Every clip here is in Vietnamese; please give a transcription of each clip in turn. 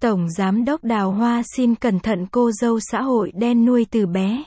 Tổng Giám đốc Đào Hoa xin cẩn thận cô dâu xã hội đen nuôi từ bé.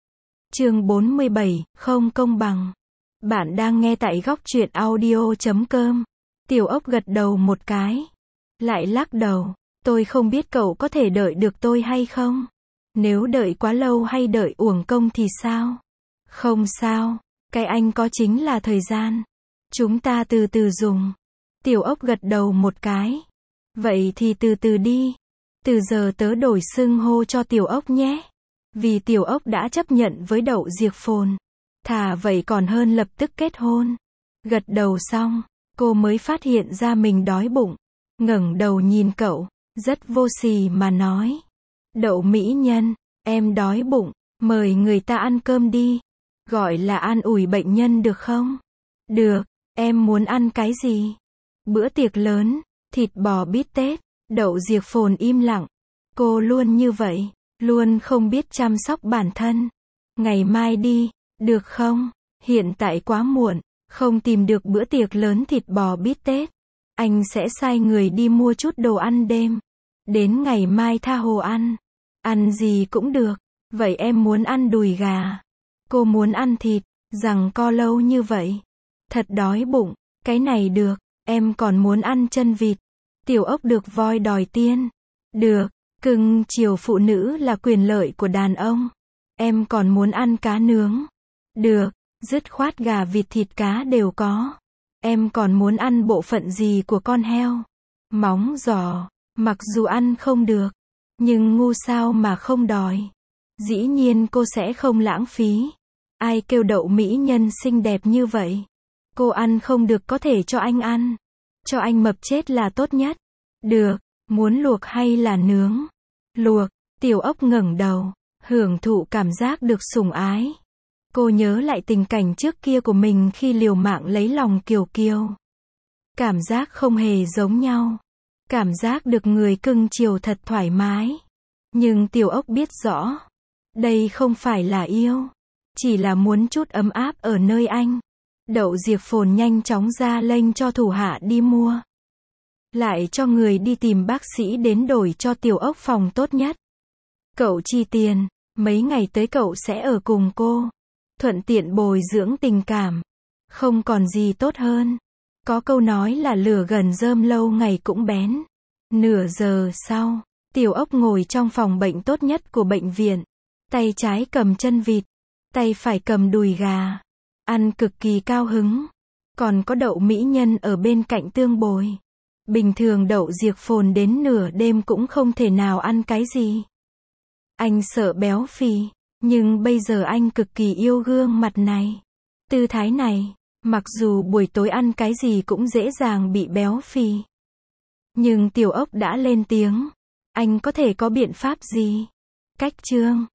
Chương 47, không công bằng. Bạn đang nghe tại góc truyện audio.com. Tiểu Ốc gật đầu một cái. Lại lắc đầu. Tôi không biết cậu có thể đợi được tôi hay không? Nếu đợi quá lâu hay đợi uổng công thì sao? Không sao. Cái anh có chính là thời gian. Chúng ta từ từ dùng. Tiểu Ốc gật đầu một cái. Vậy thì từ từ đi. Từ giờ tớ đổi xưng hô cho Tiểu Ốc nhé. Vì Tiểu Ốc đã chấp nhận với Đậu Diệc Phồn. Thà vậy còn hơn lập tức kết hôn. Gật đầu xong, cô mới phát hiện ra mình đói bụng. Ngẩng đầu nhìn cậu, rất vô sỉ mà nói. Đậu mỹ nhân, em đói bụng, mời người ta ăn cơm đi. Gọi là an ủi bệnh nhân được không? Được, em muốn ăn cái gì? Bữa tiệc lớn, thịt bò bít tết. Đậu Diệc Phồn im lặng. Cô luôn như vậy, luôn không biết chăm sóc bản thân. Ngày mai đi, được không? Hiện tại quá muộn, không tìm được bữa tiệc lớn thịt bò bít tết. Anh sẽ sai người đi mua chút đồ ăn đêm. Đến ngày mai tha hồ ăn. Ăn gì cũng được. Vậy em muốn ăn đùi gà. Cô muốn ăn thịt, rằng co lâu như vậy. Thật đói bụng, cái này được, em còn muốn ăn chân vịt. Tiểu Ốc được voi đòi tiên. Được, cưng chiều phụ nữ là quyền lợi của đàn ông. Em còn muốn ăn cá nướng. Được, dứt khoát gà vịt thịt cá đều có. Em còn muốn ăn bộ phận gì của con heo? Móng giò, mặc dù ăn không được, nhưng ngu sao mà không đòi. Dĩ nhiên cô sẽ không lãng phí. Ai kêu Đậu mỹ nhân xinh đẹp như vậy? Cô ăn không được có thể cho anh ăn. Cho anh mập chết là tốt nhất. Được, muốn luộc hay là nướng? Luộc. Tiểu Ốc ngẩng đầu, hưởng thụ cảm giác được sủng ái. Cô nhớ lại tình cảnh trước kia của mình khi liều mạng lấy lòng Kiều Kiều. Cảm giác không hề giống nhau. Cảm giác được người cưng chiều thật thoải mái. Nhưng Tiểu Ốc biết rõ, đây không phải là yêu, chỉ là muốn chút ấm áp ở nơi anh. Đậu Diệc Phồn nhanh chóng ra lệnh cho thủ hạ đi mua. Lại cho người đi tìm bác sĩ đến đổi cho Tiểu Ốc phòng tốt nhất. Cậu chi tiền, mấy ngày tới cậu sẽ ở cùng cô. Thuận tiện bồi dưỡng tình cảm. Không còn gì tốt hơn. Có câu nói là lửa gần rơm lâu ngày cũng bén. Nửa giờ sau, Tiểu Ốc ngồi trong phòng bệnh tốt nhất của bệnh viện. Tay trái cầm chân vịt, tay phải cầm đùi gà. Ăn cực kỳ cao hứng. Còn có Đậu mỹ nhân ở bên cạnh tương bồi. Bình thường Đậu Diệc Phồn đến nửa đêm cũng không thể nào ăn cái gì. Anh sợ béo phì, nhưng bây giờ anh cực kỳ yêu gương mặt này. Tư thái này, mặc dù buổi tối ăn cái gì cũng dễ dàng bị béo phì. Nhưng Tiểu Ốc đã lên tiếng. Anh có thể có biện pháp gì? Cách chương